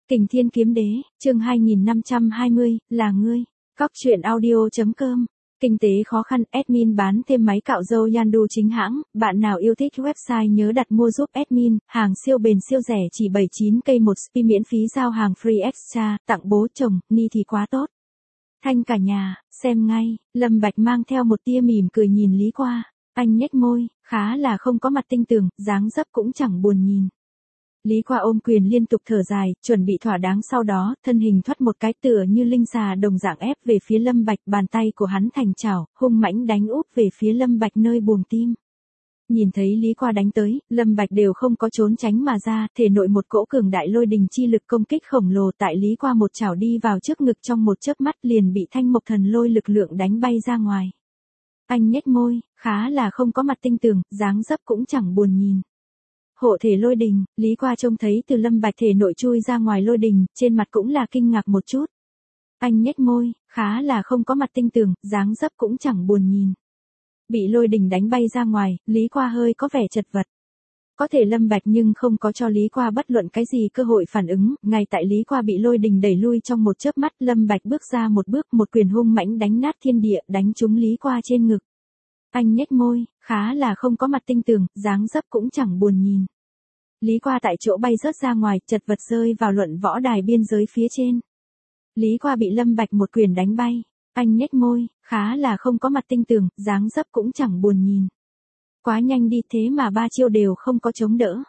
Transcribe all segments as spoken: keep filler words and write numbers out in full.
Kình Thiên Kiếm Đế, chương hai nghìn năm trăm hai mươi, là ngươi. Cóc truyện audio.com. Kinh tế khó khăn, admin bán thêm máy cạo râu Yandu chính hãng, bạn nào yêu thích website nhớ đặt mua giúp admin, hàng siêu bền siêu rẻ chỉ bảy mươi chín k một spi miễn phí giao hàng free extra, tặng bố chồng, ni thì quá tốt. Thanh cả nhà, xem ngay, Lâm Bạch mang theo một tia mỉm cười nhìn Lý Qua, anh nhếch môi, khá là không có mặt tinh tường, dáng dấp cũng chẳng buồn nhìn. Lý Qua ôm quyền liên tục thở dài, chuẩn bị thỏa đáng sau đó, thân hình thoát một cái tựa như linh xà đồng dạng ép về phía Lâm Bạch, bàn tay của hắn thành chảo, hung mãnh đánh úp về phía Lâm Bạch nơi buồng tim. Nhìn thấy Lý Qua đánh tới, Lâm Bạch đều không có trốn tránh mà ra, thể nội một cỗ cường đại lôi đình chi lực công kích khổng lồ tại Lý Qua một chảo đi vào trước ngực trong một chớp mắt liền bị thanh mộc thần lôi lực lượng đánh bay ra ngoài. Anh nhếch môi, khá là không có mặt tinh tường, dáng dấp cũng chẳng buồn nhìn. Hộ thể lôi đình, Lý Qua trông thấy từ Lâm Bạch thể nội chui ra ngoài lôi đình, trên mặt cũng là kinh ngạc một chút. Anh nhếch môi, khá là không có mặt tinh tường, dáng dấp cũng chẳng buồn nhìn. Bị lôi đình đánh bay ra ngoài, Lý Qua hơi có vẻ chật vật. Có thể Lâm Bạch nhưng không có cho Lý Qua bất luận cái gì cơ hội phản ứng, ngay tại Lý Qua bị lôi đình đẩy lui trong một chớp mắt, Lâm Bạch bước ra một bước, một quyền hung mãnh đánh nát thiên địa, đánh trúng Lý Qua trên ngực. Anh nhếch môi, khá là không có mặt tinh tường, dáng dấp cũng chẳng buồn nhìn. Lý Qua tại chỗ bay rớt ra ngoài, chật vật rơi vào luận võ đài biên giới phía trên. Lý Qua bị Lâm Bạch một quyền đánh bay. Anh nhếch môi, khá là không có mặt tinh tường, dáng dấp cũng chẳng buồn nhìn. Quá nhanh đi thế mà ba chiêu đều không có chống đỡ.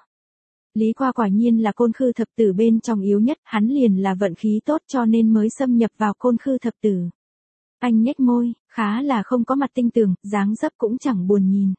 Lý Qua quả nhiên là côn khư thập tử bên trong yếu nhất, hắn liền là vận khí tốt cho nên mới xâm nhập vào côn khư thập tử. Anh nhếch môi, khá là không có mặt tinh tường, dáng dấp cũng chẳng buồn nhìn.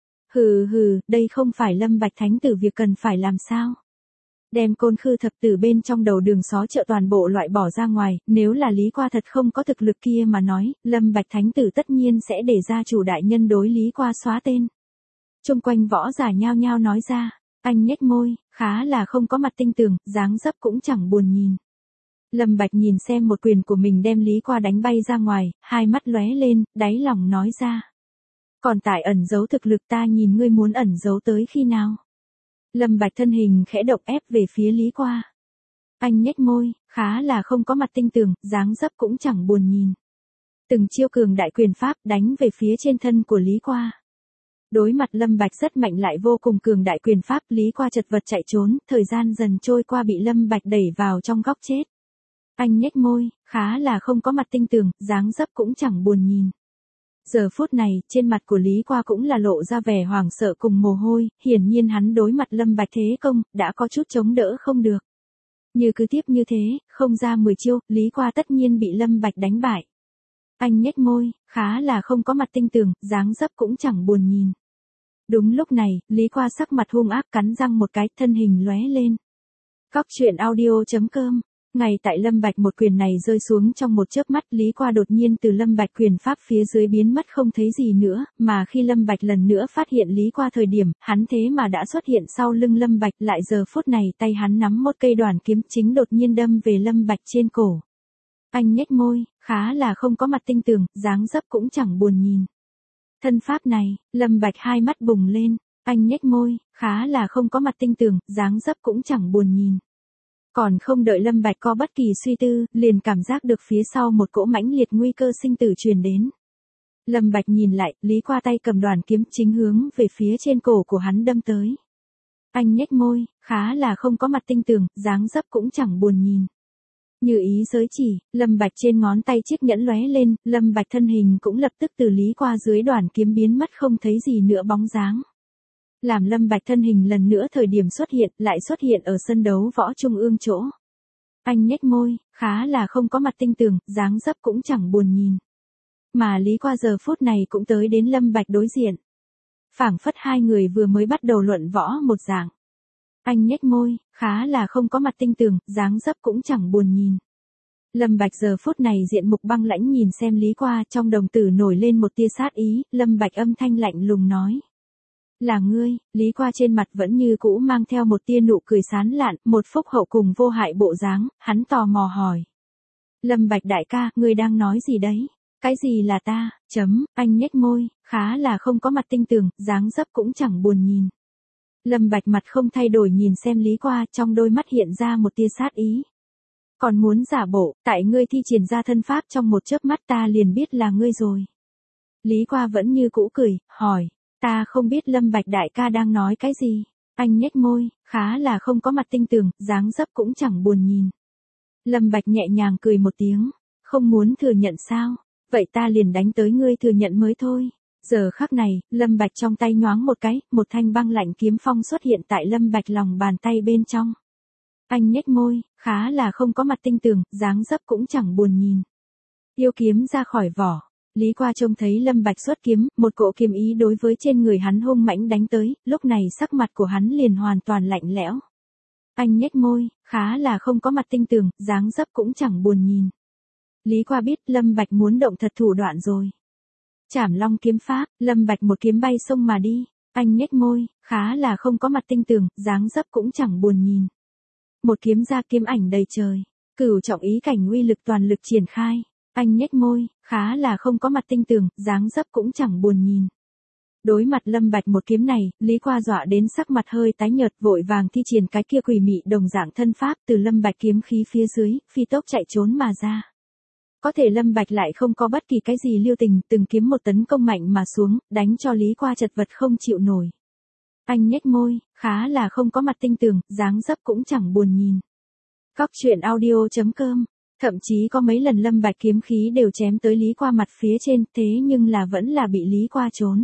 Hừ hừ, đây không phải Lâm Bạch thánh tử việc cần phải làm sao? Đem côn khư thập tử bên trong đầu đường xó chợ toàn bộ loại bỏ ra ngoài, nếu là Lý Qua thật không có thực lực kia mà nói, Lâm Bạch thánh tử tất nhiên sẽ để gia chủ đại nhân đối Lý Qua xóa tên. Trung quanh võ giả nhao nhao nói ra, anh nhếch môi, khá là không có mặt tinh tường, dáng dấp cũng chẳng buồn nhìn. Lâm Bạch nhìn xem một quyền của mình đem Lý Qua đánh bay ra ngoài, hai mắt lóe lên, đáy lòng nói ra. Còn tại ẩn giấu thực lực ta nhìn ngươi muốn ẩn giấu tới khi nào? Lâm Bạch thân hình khẽ động ép về phía Lý Qua. Anh nhếch môi, khá là không có mặt tinh tường, dáng dấp cũng chẳng buồn nhìn. Từng chiêu cường đại quyền pháp đánh về phía trên thân của Lý Qua. Đối mặt Lâm Bạch rất mạnh lại vô cùng cường đại quyền pháp, Lý Qua chật vật chạy trốn, thời gian dần trôi qua bị Lâm Bạch đẩy vào trong góc chết. Anh nhếch môi, khá là không có mặt tinh tường, dáng dấp cũng chẳng buồn nhìn. Giờ phút này, trên mặt của Lý Qua cũng là lộ ra vẻ hoảng sợ cùng mồ hôi, hiển nhiên hắn đối mặt Lâm Bạch thế công, đã có chút chống đỡ không được. Như cứ tiếp như thế, không ra mười chiêu, Lý Qua tất nhiên bị Lâm Bạch đánh bại. Anh nhếch môi, khá là không có mặt tinh tường, dáng dấp cũng chẳng buồn nhìn. Đúng lúc này, Lý Qua sắc mặt hung ác cắn răng một cái, thân hình lóe lên. Cóc truyện audio.com. Ngay tại Lâm Bạch một quyền này rơi xuống trong một chớp mắt, Lý Qua đột nhiên từ Lâm Bạch quyền pháp phía dưới biến mất không thấy gì nữa, mà khi Lâm Bạch lần nữa phát hiện Lý Qua thời điểm, hắn thế mà đã xuất hiện sau lưng Lâm Bạch, lại giờ phút này tay hắn nắm một cây đoàn kiếm chính đột nhiên đâm về Lâm Bạch trên cổ. Anh nhếch môi, khá là không có mặt tinh tường, dáng dấp cũng chẳng buồn nhìn. Thân pháp này, Lâm Bạch hai mắt bùng lên, anh nhếch môi, khá là không có mặt tinh tường, dáng dấp cũng chẳng buồn nhìn. Còn không đợi Lâm Bạch có bất kỳ suy tư, liền cảm giác được phía sau một cỗ mãnh liệt nguy cơ sinh tử truyền đến. Lâm Bạch nhìn lại, Lý Qua tay cầm đoàn kiếm chính hướng về phía trên cổ của hắn đâm tới. Anh nhếch môi, khá là không có mặt tinh tường, dáng dấp cũng chẳng buồn nhìn. Như ý giới chỉ, Lâm Bạch trên ngón tay chiếc nhẫn lóe lên, Lâm Bạch thân hình cũng lập tức từ Lý Qua dưới đoàn kiếm biến mất không thấy gì nữa bóng dáng. Làm Lâm Bạch thân hình lần nữa thời điểm xuất hiện, lại xuất hiện ở sân đấu võ trung ương chỗ. Anh nhếch môi, khá là không có mặt tinh tường, dáng dấp cũng chẳng buồn nhìn. Mà Lý Qua giờ phút này cũng tới đến Lâm Bạch đối diện. Phảng phất hai người vừa mới bắt đầu luận võ một dạng. Anh nhếch môi, khá là không có mặt tinh tường, dáng dấp cũng chẳng buồn nhìn. Lâm Bạch giờ phút này diện mục băng lãnh nhìn xem Lý Qua, trong đồng tử nổi lên một tia sát ý, Lâm Bạch âm thanh lạnh lùng nói. Là ngươi, Lý Qua trên mặt vẫn như cũ mang theo một tia nụ cười sán lạn, một phúc hậu cùng vô hại bộ dáng, hắn tò mò hỏi. Lâm Bạch đại ca, ngươi đang nói gì đấy? Cái gì là ta? Chấm, anh nhếch môi, khá là không có mặt tinh tường, dáng dấp cũng chẳng buồn nhìn. Lâm Bạch mặt không thay đổi nhìn xem Lý Qua, trong đôi mắt hiện ra một tia sát ý. Còn muốn giả bộ, tại ngươi thi triển ra thân pháp trong một chớp mắt ta liền biết là ngươi rồi. Lý Qua vẫn như cũ cười, hỏi, ta không biết Lâm Bạch đại ca đang nói cái gì. Anh nhếch môi, khá là không có mặt tinh tường, dáng dấp cũng chẳng buồn nhìn. Lâm Bạch nhẹ nhàng cười một tiếng, không muốn thừa nhận sao, vậy ta liền đánh tới ngươi thừa nhận mới thôi. Giờ khắc này, Lâm Bạch trong tay nhoáng một cái, một thanh băng lạnh kiếm phong xuất hiện tại Lâm Bạch lòng bàn tay bên trong. Anh nhếch môi, khá là không có mặt tinh tường, dáng dấp cũng chẳng buồn nhìn. Yêu kiếm ra khỏi vỏ. Lý Qua trông thấy Lâm Bạch xuất kiếm, một cỗ kiếm ý đối với trên người hắn hung mãnh đánh tới, lúc này sắc mặt của hắn liền hoàn toàn lạnh lẽo. Anh nhếch môi, khá là không có mặt tinh tường, dáng dấp cũng chẳng buồn nhìn. Lý Qua biết Lâm Bạch muốn động thật thủ đoạn rồi. Trảm Long kiếm pháp, Lâm Bạch một kiếm bay sông mà đi. Anh nhếch môi, khá là không có mặt tinh tường, dáng dấp cũng chẳng buồn nhìn. Một kiếm ra kiếm ảnh đầy trời, cửu trọng ý cảnh uy lực toàn lực triển khai. Anh nhếch môi, khá là không có mặt tinh tường, dáng dấp cũng chẳng buồn nhìn. Đối mặt Lâm Bạch một kiếm này, Lý Qua dọa đến sắc mặt hơi tái nhợt, vội vàng thi triển cái kia quỷ mị đồng dạng thân pháp từ Lâm Bạch kiếm khí phía dưới, phi tốc chạy trốn mà ra. Có thể Lâm Bạch lại không có bất kỳ cái gì lưu tình, từng kiếm một tấn công mạnh mà xuống, đánh cho Lý Qua chật vật không chịu nổi. Anh nhếch môi, khá là không có mặt tinh tường, dáng dấp cũng chẳng buồn nhìn. Cóc truyện audio chấm com. Thậm chí có mấy lần Lâm Bạch kiếm khí đều chém tới Lý Qua mặt phía trên, thế nhưng là vẫn là bị Lý Qua trốn.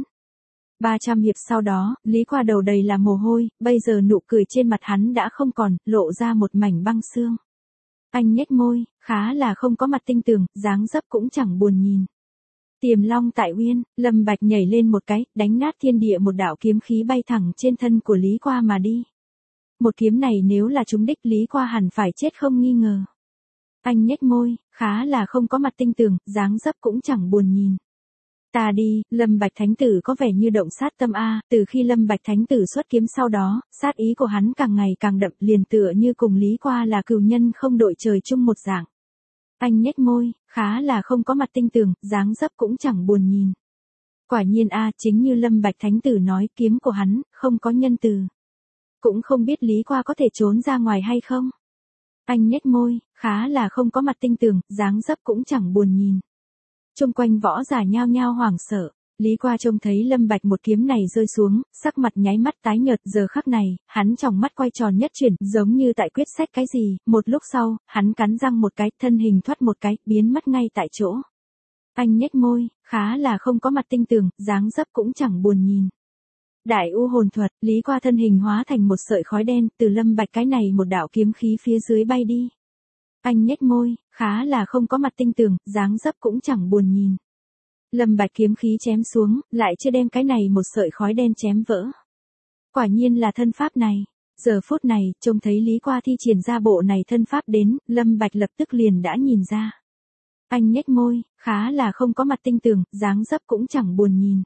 ba trăm hiệp sau đó, Lý Qua đầu đầy là mồ hôi, bây giờ nụ cười trên mặt hắn đã không còn, lộ ra một mảnh băng xương. Anh nhếch môi, khá là không có mặt tinh tường, dáng dấp cũng chẳng buồn nhìn. Tiềm Long tại Uyên, Lâm Bạch nhảy lên một cái, đánh nát thiên địa, một đạo kiếm khí bay thẳng trên thân của Lý Qua mà đi. Một kiếm này nếu là trúng đích, Lý Qua hẳn phải chết không nghi ngờ. Anh nhếch môi, khá là không có mặt tinh tường, dáng dấp cũng chẳng buồn nhìn. Ta đi, Lâm Bạch Thánh Tử có vẻ như động sát tâm a, từ khi Lâm Bạch Thánh Tử xuất kiếm sau đó, sát ý của hắn càng ngày càng đậm, liền tựa như cùng Lý Qua là cừu nhân không đội trời chung một dạng. Anh nhếch môi, khá là không có mặt tinh tường, dáng dấp cũng chẳng buồn nhìn. Quả nhiên a, chính như Lâm Bạch Thánh Tử nói, kiếm của hắn không có nhân từ. Cũng không biết Lý Qua có thể trốn ra ngoài hay không. Anh nhếch môi, khá là không có mặt tinh tường, dáng dấp cũng chẳng buồn nhìn. Chung quanh võ giả nhao nhao hoảng sợ, Lý Qua trông thấy Lâm Bạch một kiếm này rơi xuống, sắc mặt nháy mắt tái nhợt, giờ khắc này, hắn trong mắt quay tròn nhất chuyển, giống như tại quyết sách cái gì, một lúc sau, hắn cắn răng một cái, thân hình thoát một cái, biến mất ngay tại chỗ. Anh nhếch môi, khá là không có mặt tinh tường, dáng dấp cũng chẳng buồn nhìn. Đại U hồn thuật, Lý Qua thân hình hóa thành một sợi khói đen, từ Lâm Bạch cái này một đạo kiếm khí phía dưới bay đi. Anh nhếch môi, khá là không có mặt tinh tường, dáng dấp cũng chẳng buồn nhìn. Lâm Bạch kiếm khí chém xuống, lại chưa đem cái này một sợi khói đen chém vỡ. Quả nhiên là thân pháp này. Giờ phút này, trông thấy Lý Qua thi triển ra bộ này thân pháp đến, Lâm Bạch lập tức liền đã nhìn ra. Anh nhếch môi, khá là không có mặt tinh tường, dáng dấp cũng chẳng buồn nhìn.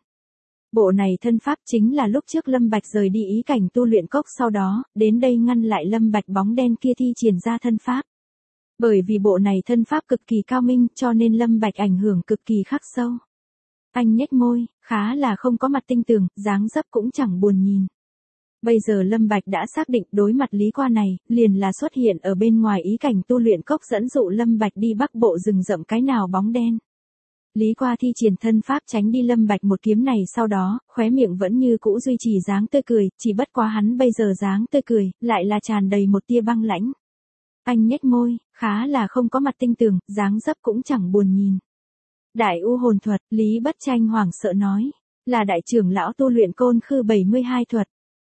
Bộ này thân pháp chính là lúc trước Lâm Bạch rời đi ý cảnh tu luyện cốc sau đó, đến đây ngăn lại Lâm Bạch bóng đen kia thi triển ra thân pháp. Bởi vì bộ này thân pháp cực kỳ cao minh, cho nên Lâm Bạch ảnh hưởng cực kỳ khắc sâu. Anh nhếch môi, khá là không có mặt tinh tường, dáng dấp cũng chẳng buồn nhìn. Bây giờ Lâm Bạch đã xác định đối mặt Lý Qua này, liền là xuất hiện ở bên ngoài ý cảnh tu luyện cốc dẫn dụ Lâm Bạch đi bắc bộ rừng rậm cái nào bóng đen. Lý Qua thi triển thân pháp tránh đi Lâm Bạch một kiếm này, sau đó, khóe miệng vẫn như cũ duy trì dáng tươi cười, chỉ bất quá hắn bây giờ dáng tươi cười, lại là tràn đầy một tia băng lãnh. Anh nhếch môi, khá là không có mặt tinh tường, dáng dấp cũng chẳng buồn nhìn. Đại U hồn thuật, Lý Bất Tranh hoảng sợ nói, là đại trưởng lão tu luyện Côn Khư bảy mươi hai thuật.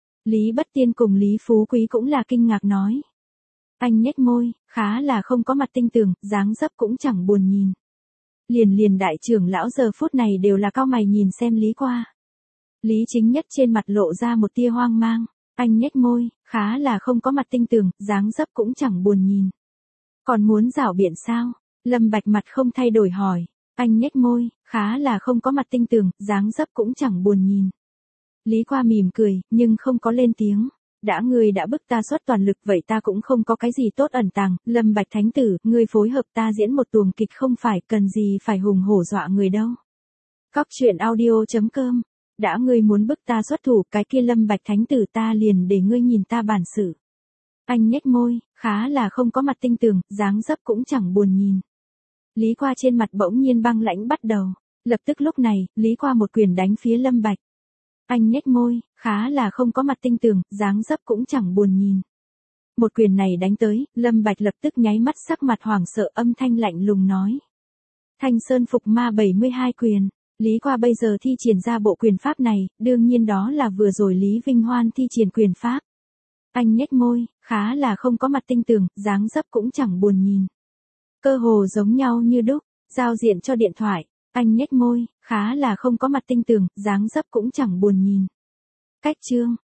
Lý Bất Tiên cùng Lý Phú Quý cũng là kinh ngạc nói. Anh nhếch môi, khá là không có mặt tinh tường, dáng dấp cũng chẳng buồn nhìn. Liền liền đại trưởng lão giờ phút này đều là cau mày nhìn xem Lý Qua. Lý Chính Nhất trên mặt lộ ra một tia hoang mang. Anh nhếch môi, khá là không có mặt tinh tường, dáng dấp cũng chẳng buồn nhìn. Còn muốn rảo biện sao? Lâm Bạch mặt không thay đổi hỏi. Anh nhếch môi, khá là không có mặt tinh tường, dáng dấp cũng chẳng buồn nhìn. Lý Qua mỉm cười, nhưng không có lên tiếng. Đã ngươi đã bức ta xuất toàn lực, vậy ta cũng không có cái gì tốt ẩn tàng. Lâm Bạch Thánh Tử, ngươi phối hợp ta diễn một tuồng kịch không phải cần gì phải hùng hổ dọa người đâu. Cóc truyện audio chấm com. Đã ngươi muốn bức ta xuất thủ, cái kia Lâm Bạch Thánh Tử ta liền để ngươi nhìn ta bản sự. Anh nhếch môi, khá là không có mặt tinh tường, dáng dấp cũng chẳng buồn nhìn. Lý Qua trên mặt bỗng nhiên băng lãnh bắt đầu. Lập tức lúc này, Lý Qua một quyền đánh phía Lâm Bạch. Anh nhếch môi, khá là không có mặt tinh tường, dáng dấp cũng chẳng buồn nhìn. Một quyền này đánh tới, Lâm Bạch lập tức nháy mắt sắc mặt hoảng sợ, âm thanh lạnh lùng nói. Thanh Sơn Phục Ma bảy mươi hai quyền. Lý Qua bây giờ thi triển ra bộ quyền pháp này, đương nhiên đó là vừa rồi Lý Vinh Hoan thi triển quyền pháp. Anh nhếch môi, khá là không có mặt tinh tường, dáng dấp cũng chẳng buồn nhìn. Cơ hồ giống nhau như đúc, giao diện cho điện thoại. Anh nhếch môi, khá là không có mặt tinh tường, dáng dấp cũng chẳng buồn nhìn. Cách chương.